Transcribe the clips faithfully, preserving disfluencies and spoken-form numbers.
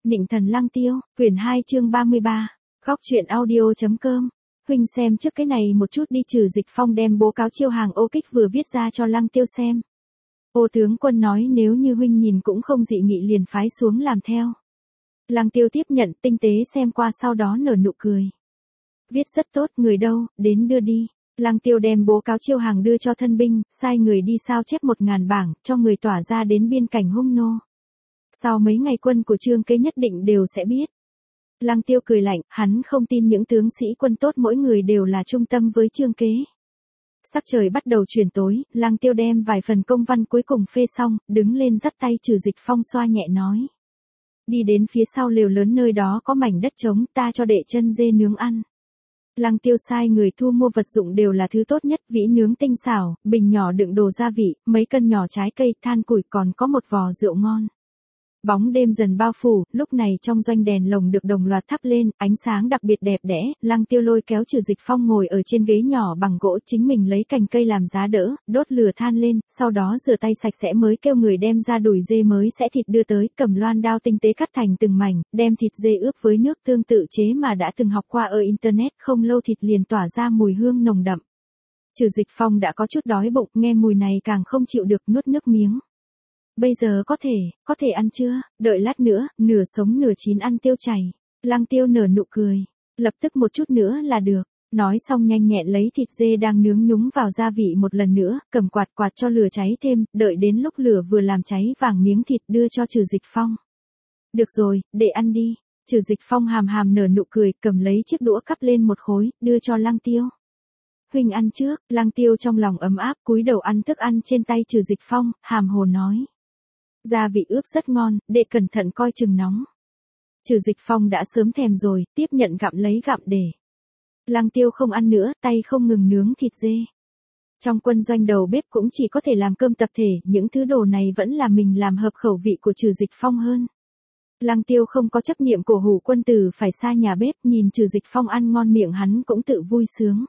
Nịnh thần Lăng Tiêu, quyển hai chương ba mươi ba, góc truyện audio.com. Huynh xem trước cái này một chút đi. Trừ Dịch Phong đem bố cáo chiêu hàng ô kích vừa viết ra cho Lăng Tiêu xem. Ô tướng quân nói nếu như huynh nhìn cũng không dị nghị liền phái xuống làm theo. Lăng Tiêu tiếp nhận tinh tế xem qua sau đó nở nụ cười. Viết rất tốt, người đâu, đến đưa đi. Lăng Tiêu đem bố cáo chiêu hàng đưa cho thân binh, sai người đi sao chép một ngàn bảng, cho người tỏa ra đến biên cảnh Hung Nô. Sau mấy ngày quân của Trương Kế nhất định đều sẽ biết. Lăng Tiêu cười lạnh, hắn không tin những tướng sĩ quân tốt mỗi người đều là trung tâm với Trương Kế. Sắc trời bắt đầu chuyển tối, Lăng Tiêu đem vài phần công văn cuối cùng phê xong, đứng lên dắt tay Trừ Dịch Phong xoa nhẹ nói. Đi đến phía sau lều lớn nơi đó có mảnh đất trống, ta cho đệ chân dê nướng ăn. Lăng Tiêu sai người thu mua vật dụng đều là thứ tốt nhất, vĩ nướng tinh xảo, bình nhỏ đựng đồ gia vị, mấy cân nhỏ trái cây, than củi, còn có một vò rượu ngon. Bóng đêm dần bao phủ, lúc này trong doanh đèn lồng được đồng loạt thắp lên, ánh sáng đặc biệt đẹp đẽ. Lăng Tiêu lôi kéo Trừ Dịch Phong ngồi ở trên ghế nhỏ bằng gỗ, chính mình lấy cành cây làm giá đỡ, đốt lửa than lên, sau đó rửa tay sạch sẽ mới kêu người đem ra đùi dê mới sẽ thịt đưa tới, cầm loan đao tinh tế cắt thành từng mảnh, đem thịt dê ướp với nước tương tự chế mà đã từng học qua ở internet, không lâu thịt liền tỏa ra mùi hương nồng đậm. Trừ Dịch Phong đã có chút đói bụng, nghe mùi này càng không chịu được, nuốt nước miếng. Bây giờ có thể, có thể ăn chưa, đợi lát nữa, nửa sống nửa chín ăn tiêu chảy. Lăng Tiêu nở nụ cười, lập tức một chút nữa là được. Nói xong nhanh nhẹn lấy thịt dê đang nướng nhúng vào gia vị một lần nữa, cầm quạt quạt cho lửa cháy thêm, đợi đến lúc lửa vừa làm cháy vàng miếng thịt đưa cho Trừ Dịch Phong. Được rồi, để ăn đi. Trừ Dịch Phong hàm hàm nở nụ cười, cầm lấy chiếc đũa cắp lên một khối, đưa cho Lăng Tiêu. Huynh ăn trước. Lăng Tiêu trong lòng ấm áp cúi đầu ăn thức ăn trên tay Trừ Dịch Phong, hàm hồ nói. Gia vị ướp rất ngon, đệ cẩn thận coi chừng nóng. Trừ Dịch Phong đã sớm thèm rồi, tiếp nhận gặm lấy gặm để. Lăng Tiêu không ăn nữa, tay không ngừng nướng thịt dê. Trong quân doanh đầu bếp cũng chỉ có thể làm cơm tập thể, những thứ đồ này vẫn là mình làm hợp khẩu vị của Trừ Dịch Phong hơn. Lăng Tiêu không có chấp niệm cổ hủ quân tử phải xa nhà bếp, nhìn Trừ Dịch Phong ăn ngon miệng hắn cũng tự vui sướng.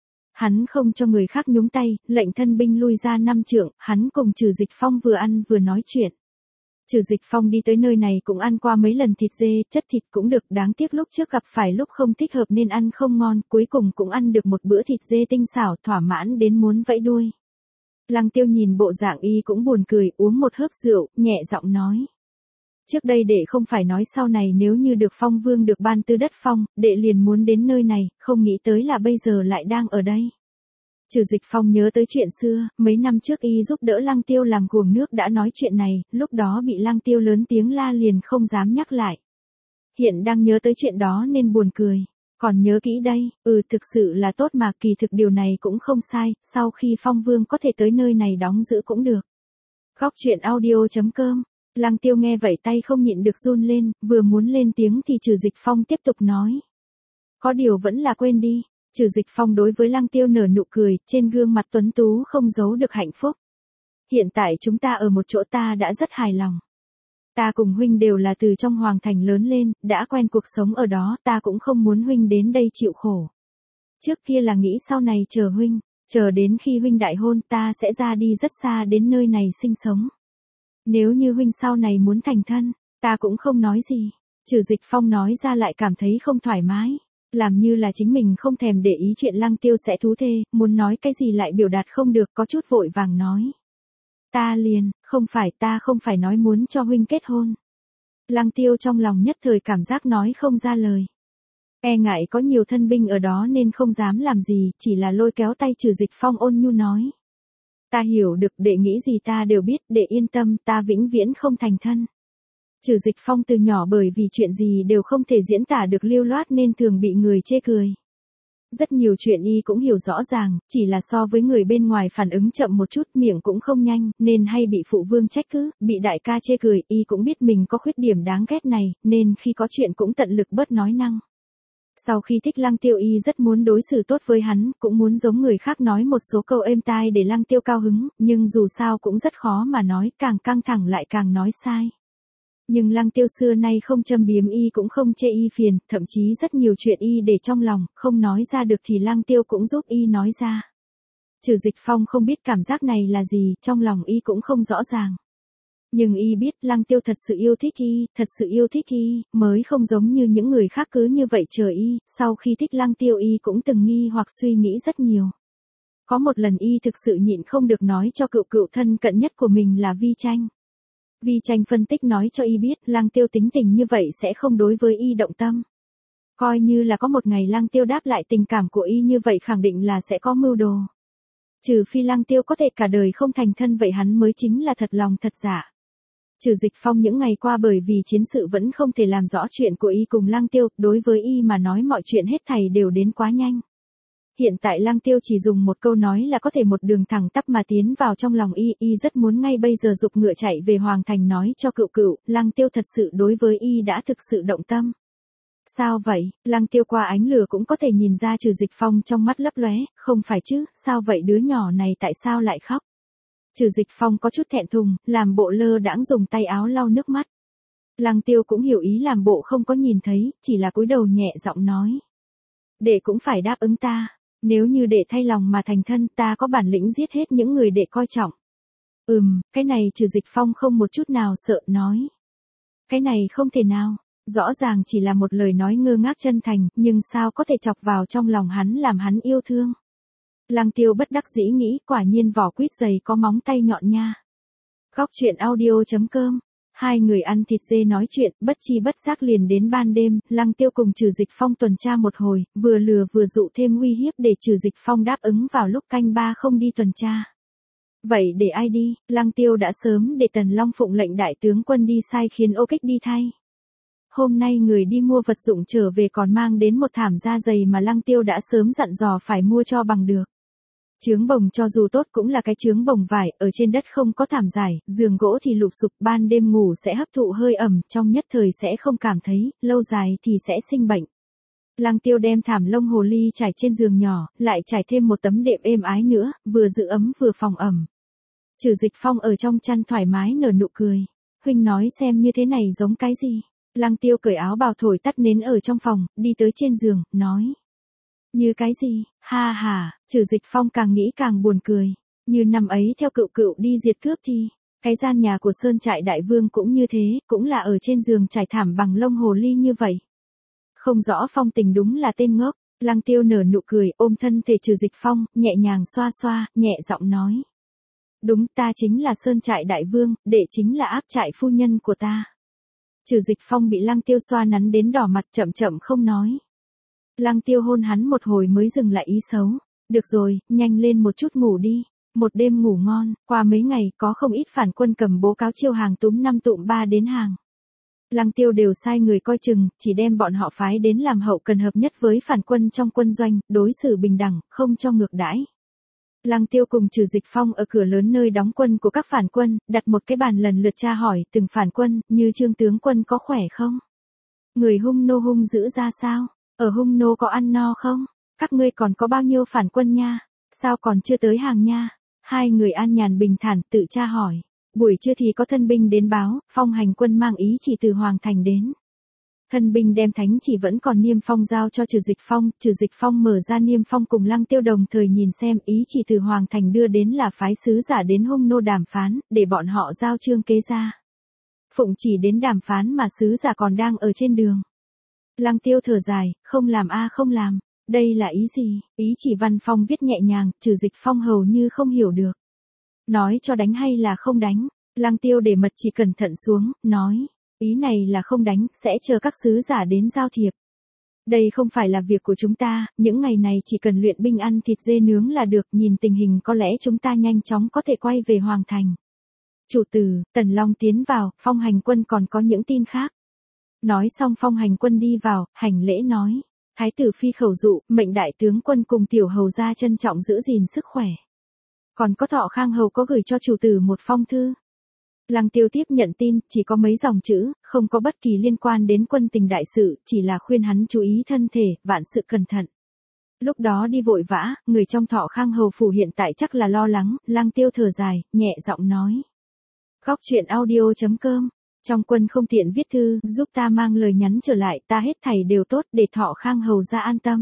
Hắn không cho người khác nhúng tay, lệnh thân binh lui ra năm trượng, hắn cùng Trừ Dịch Phong vừa ăn vừa nói chuyện. Trừ Dịch Phong đi tới nơi này cũng ăn qua mấy lần thịt dê, chất thịt cũng được, đáng tiếc lúc trước gặp phải lúc không thích hợp nên ăn không ngon, cuối cùng cũng ăn được một bữa thịt dê tinh xảo, thỏa mãn đến muốn vẫy đuôi. Lăng Tiêu nhìn bộ dạng y cũng buồn cười, uống một hớp rượu, nhẹ giọng nói. Trước đây đệ không phải nói sau này nếu như được Phong Vương được ban tư đất phong, đệ liền muốn đến nơi này, không nghĩ tới là bây giờ lại đang ở đây. Trừ Dịch Phong nhớ tới chuyện xưa, mấy năm trước y giúp đỡ Lăng Tiêu làm guồng nước đã nói chuyện này, lúc đó bị Lăng Tiêu lớn tiếng la liền không dám nhắc lại. Hiện đang nhớ tới chuyện đó nên buồn cười, còn nhớ kỹ đây, ừ thực sự là tốt mà, kỳ thực điều này cũng không sai, sau khi Phong Vương có thể tới nơi này đóng giữ cũng được. Góc truyện audio.com. Lăng Tiêu nghe vậy tay không nhịn được run lên, vừa muốn lên tiếng thì Trừ Dịch Phong tiếp tục nói. Có điều vẫn là quên đi. Trừ Dịch Phong đối với Lăng Tiêu nở nụ cười, trên gương mặt tuấn tú không giấu được hạnh phúc. Hiện tại chúng ta ở một chỗ ta đã rất hài lòng. Ta cùng huynh đều là từ trong hoàng thành lớn lên, đã quen cuộc sống ở đó, ta cũng không muốn huynh đến đây chịu khổ. Trước kia là nghĩ sau này chờ huynh, chờ đến khi huynh đại hôn ta sẽ ra đi rất xa đến nơi này sinh sống. Nếu như huynh sau này muốn thành thân, ta cũng không nói gì. Trừ Dịch Phong nói ra lại cảm thấy không thoải mái. Làm như là chính mình không thèm để ý chuyện Lăng Tiêu sẽ thú thê, muốn nói cái gì lại biểu đạt không được, có chút vội vàng nói. Ta liền, không phải ta không phải nói muốn cho huynh kết hôn. Lăng Tiêu trong lòng nhất thời cảm giác nói không ra lời. E ngại có nhiều thân binh ở đó nên không dám làm gì, chỉ là lôi kéo tay Trừ Dịch Phong ôn nhu nói. Ta hiểu được, đệ nghĩ gì ta đều biết, đệ yên tâm, ta vĩnh viễn không thành thân. Trừ Dịch Phong từ nhỏ bởi vì chuyện gì đều không thể diễn tả được lưu loát nên thường bị người chê cười. Rất nhiều chuyện y cũng hiểu rõ ràng, chỉ là so với người bên ngoài phản ứng chậm một chút, miệng cũng không nhanh, nên hay bị phụ vương trách cứ, bị đại ca chê cười, y cũng biết mình có khuyết điểm đáng ghét này, nên khi có chuyện cũng tận lực bớt nói năng. Sau khi thích Lăng Tiêu y rất muốn đối xử tốt với hắn, cũng muốn giống người khác nói một số câu êm tai để Lăng Tiêu cao hứng, nhưng dù sao cũng rất khó mà nói, càng căng thẳng lại càng nói sai. Nhưng Lăng Tiêu xưa nay không châm biếm y cũng không chê y phiền, thậm chí rất nhiều chuyện y để trong lòng, không nói ra được thì Lăng Tiêu cũng giúp y nói ra. Trừ Dịch Phong không biết cảm giác này là gì, trong lòng y cũng không rõ ràng. Nhưng y biết Lăng Tiêu thật sự yêu thích y, thật sự yêu thích y, mới không giống như những người khác cứ như vậy chờ y, sau khi thích Lăng Tiêu y cũng từng nghi hoặc suy nghĩ rất nhiều. Có một lần y thực sự nhịn không được nói cho cựu cựu thân cận nhất của mình là Vi Tranh. Vi Tranh phân tích nói cho y biết Lăng Tiêu tính tình như vậy sẽ không đối với y động tâm. Coi như là có một ngày Lăng Tiêu đáp lại tình cảm của y như vậy khẳng định là sẽ có mưu đồ. Trừ phi Lăng Tiêu có thể cả đời không thành thân vậy hắn mới chính là thật lòng thật giả. Trừ Dịch Phong những ngày qua bởi vì chiến sự vẫn không thể làm rõ chuyện của y cùng Lăng Tiêu, đối với y mà nói mọi chuyện hết thảy đều đến quá nhanh. Hiện tại Lăng Tiêu chỉ dùng một câu nói là có thể một đường thẳng tắp mà tiến vào trong lòng y, y rất muốn ngay bây giờ giục ngựa chạy về Hoàng Thành nói cho cựu cựu, Lăng Tiêu thật sự đối với y đã thực sự động tâm. Sao vậy, Lăng Tiêu qua ánh lửa cũng có thể nhìn ra Trừ Dịch Phong trong mắt lấp lóe, không phải chứ, sao vậy đứa nhỏ này tại sao lại khóc? Trừ Dịch Phong có chút thẹn thùng, làm bộ lơ đãng dùng tay áo lau nước mắt. Lăng Tiêu cũng hiểu ý làm bộ không có nhìn thấy, chỉ là cúi đầu nhẹ giọng nói. Đệ cũng phải đáp ứng ta, nếu như đệ thay lòng mà thành thân ta có bản lĩnh giết hết những người đệ coi trọng. Ừm, cái này Trừ Dịch Phong không một chút nào sợ nói. Cái này không thể nào, rõ ràng chỉ là một lời nói ngơ ngác chân thành, nhưng sao có thể chọc vào trong lòng hắn làm hắn yêu thương. Lăng Tiêu bất đắc dĩ nghĩ quả nhiên vỏ quýt dày có móng tay nhọn nha. Góc truyện audio.com. Hai người ăn thịt dê nói chuyện, bất chi bất giác liền đến ban đêm, Lăng Tiêu cùng Trừ Dịch Phong tuần tra một hồi, vừa lừa vừa dụ thêm uy hiếp để Trừ Dịch Phong đáp ứng vào lúc canh ba không đi tuần tra. Vậy để ai đi, Lăng Tiêu đã sớm để Tần Long phụng lệnh đại tướng quân đi sai khiến Ô Kích đi thay. Hôm nay người đi mua vật dụng trở về còn mang đến một thảm da dày mà Lăng Tiêu đã sớm dặn dò phải mua cho bằng được. Chướng bồng cho dù tốt cũng là cái chướng bồng vải, ở trên đất không có thảm giải, giường gỗ thì lụp xụp, ban đêm ngủ sẽ hấp thụ hơi ẩm, trong nhất thời sẽ không cảm thấy, lâu dài thì sẽ sinh bệnh. Lăng Tiêu đem thảm lông hồ ly trải trên giường nhỏ, lại trải thêm một tấm đệm êm ái nữa, vừa giữ ấm vừa phòng ẩm. Trừ Dịch Phong ở trong chăn thoải mái nở nụ cười. Huynh nói xem như thế này giống cái gì? Lăng Tiêu cởi áo bào thổi tắt nến ở trong phòng, đi tới trên giường, nói. Như cái gì, ha ha, Trừ Dịch Phong càng nghĩ càng buồn cười. Như năm ấy theo cựu cựu đi diệt cướp thì, cái gian nhà của Sơn Trại Đại Vương cũng như thế, cũng là ở trên giường trải thảm bằng lông hồ ly như vậy. Không rõ phong tình đúng là tên ngốc, Lăng Tiêu nở nụ cười, ôm thân thể Trừ Dịch Phong, nhẹ nhàng xoa xoa, nhẹ giọng nói. Đúng, ta chính là Sơn Trại Đại Vương, đệ chính là áp trại phu nhân của ta. Trừ Dịch Phong bị Lăng Tiêu xoa nắn đến đỏ mặt chậm chậm không nói. Lăng Tiêu hôn hắn một hồi mới dừng lại ý xấu. Được rồi, nhanh lên một chút ngủ đi. Một đêm ngủ ngon, qua mấy ngày có không ít phản quân cầm bố cáo chiêu hàng túm năm tụm ba đến hàng. Lăng Tiêu đều sai người coi chừng, chỉ đem bọn họ phái đến làm hậu cần hợp nhất với phản quân trong quân doanh, đối xử bình đẳng, không cho ngược đãi. Lăng Tiêu cùng Trừ Dịch Phong ở cửa lớn nơi đóng quân của các phản quân, đặt một cái bàn lần lượt tra hỏi từng phản quân, như Trương tướng quân có khỏe không? Người Hung Nô hung dữ ra sao? Ở Hung Nô có ăn no không? Các ngươi còn có bao nhiêu phản quân nha? Sao còn chưa tới hàng nha? Hai người an nhàn bình thản tự tra hỏi. Buổi trưa thì có thân binh đến báo, Phong Hành quân mang ý chỉ từ Hoàng Thành đến. Thân binh đem thánh chỉ vẫn còn niêm phong giao cho Trừ Dịch Phong, Trừ Dịch Phong mở ra niêm phong cùng Lăng Tiêu đồng thời nhìn xem ý chỉ từ Hoàng Thành đưa đến là phái sứ giả đến Hung Nô đàm phán, để bọn họ giao trương kế ra. Phụng chỉ đến đàm phán mà sứ giả còn đang ở trên đường. Lăng Tiêu thở dài, không làm a không làm, đây là ý gì? Ý chỉ văn phong viết nhẹ nhàng, Trừ Dịch Phong hầu như không hiểu được. Nói cho đánh hay là không đánh? Lăng Tiêu để mật chỉ cẩn thận xuống, nói. Ý này là không đánh, sẽ chờ các sứ giả đến giao thiệp. Đây không phải là việc của chúng ta, những ngày này chỉ cần luyện binh ăn thịt dê nướng là được, nhìn tình hình có lẽ chúng ta nhanh chóng có thể quay về Hoàng Thành. Chủ tử, Tần Long tiến vào, Phong Hành quân còn có những tin khác. Nói xong Phong Hành quân đi vào, hành lễ nói. Thái tử phi khẩu dụ, mệnh đại tướng quân cùng tiểu hầu gia trân trọng giữ gìn sức khỏe. Còn có Thọ Khang hầu có gửi cho chủ tử một phong thư. Lăng Tiêu tiếp nhận tin, chỉ có mấy dòng chữ, không có bất kỳ liên quan đến quân tình đại sự, chỉ là khuyên hắn chú ý thân thể, vạn sự cẩn thận. Lúc đó đi vội vã, người trong Thọ Khang hầu phủ hiện tại chắc là lo lắng, Lăng Tiêu thở dài, nhẹ giọng nói. Góc truyện audio.com. Trong quân không tiện viết thư, giúp ta mang lời nhắn trở lại, ta hết thảy đều tốt để Thọ Khang hầu ra an tâm.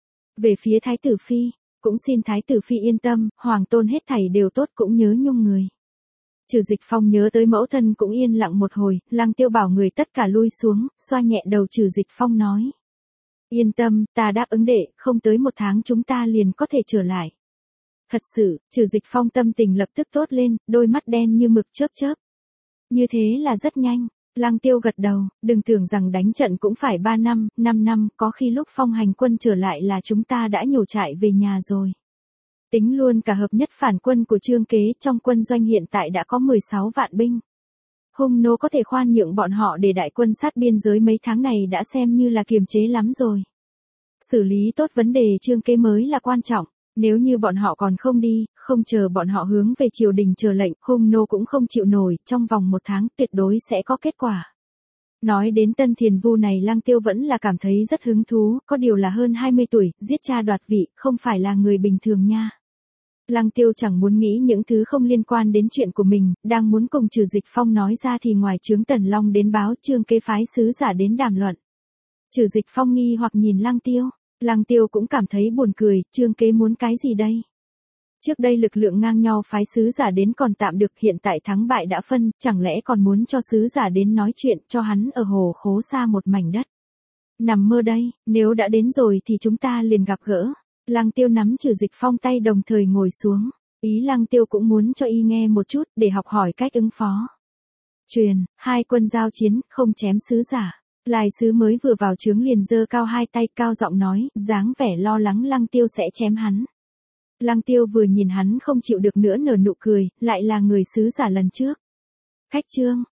Về phía Thái tử phi, cũng xin Thái tử phi yên tâm, hoàng tôn hết thảy đều tốt cũng nhớ nhung người. Trừ Dịch Phong nhớ tới mẫu thân cũng yên lặng một hồi, Lăng Tiêu bảo người tất cả lui xuống, xoa nhẹ đầu Trừ Dịch Phong nói. Yên tâm, ta đáp ứng đệ, không tới một tháng chúng ta liền có thể trở lại. Thật sự, Trừ Dịch Phong tâm tình lập tức tốt lên, đôi mắt đen như mực chớp chớp. Như thế là rất nhanh. Lăng Tiêu gật đầu, đừng tưởng rằng đánh trận cũng phải ba năm, năm năm, có khi lúc Phong hành quân trở lại là chúng ta đã nhổ trại về nhà rồi. Tính luôn cả hợp nhất phản quân của Trương Kế, trong quân doanh hiện tại đã có mười sáu vạn binh. Hung nô có thể khoan nhượng bọn họ để đại quân sát biên giới mấy tháng này đã xem như là kiềm chế lắm rồi. Xử lý tốt vấn đề Trương Kế mới là quan trọng. Nếu như bọn họ còn không đi, không chờ bọn họ hướng về triều đình chờ lệnh, hung nô cũng không chịu nổi, trong vòng một tháng tuyệt đối sẽ có kết quả. Nói đến Tân Thiền Vu này Lăng Tiêu vẫn là cảm thấy rất hứng thú, có điều là hơn hai mươi tuổi, giết cha đoạt vị, không phải là người bình thường nha. Lăng Tiêu chẳng muốn nghĩ những thứ không liên quan đến chuyện của mình, đang muốn cùng Trừ Dịch Phong nói ra thì ngoài trướng Tần Long đến báo Trương Kế phái sứ giả đến đàm luận. Trừ Dịch Phong nghi hoặc nhìn Lăng Tiêu. Lăng Tiêu cũng cảm thấy buồn cười, Trương Kế muốn cái gì đây? Trước đây lực lượng ngang nhau phái sứ giả đến còn tạm được, hiện tại thắng bại đã phân, chẳng lẽ còn muốn cho sứ giả đến nói chuyện cho hắn ở hồ khố xa một mảnh đất. Nằm mơ đây, nếu đã đến rồi thì chúng ta liền gặp gỡ. Lăng Tiêu nắm Trừ Dịch Phong tay đồng thời ngồi xuống. Ý Lăng Tiêu cũng muốn cho y nghe một chút để học hỏi cách ứng phó. Truyền, hai quân giao chiến, không chém sứ giả. Lai sứ mới vừa vào trướng liền giơ cao hai tay, cao giọng nói, dáng vẻ lo lắng Lăng Tiêu sẽ chém hắn. Lăng Tiêu vừa nhìn hắn không chịu được nữa nở nụ cười, lại là người sứ giả lần trước. Khách trương,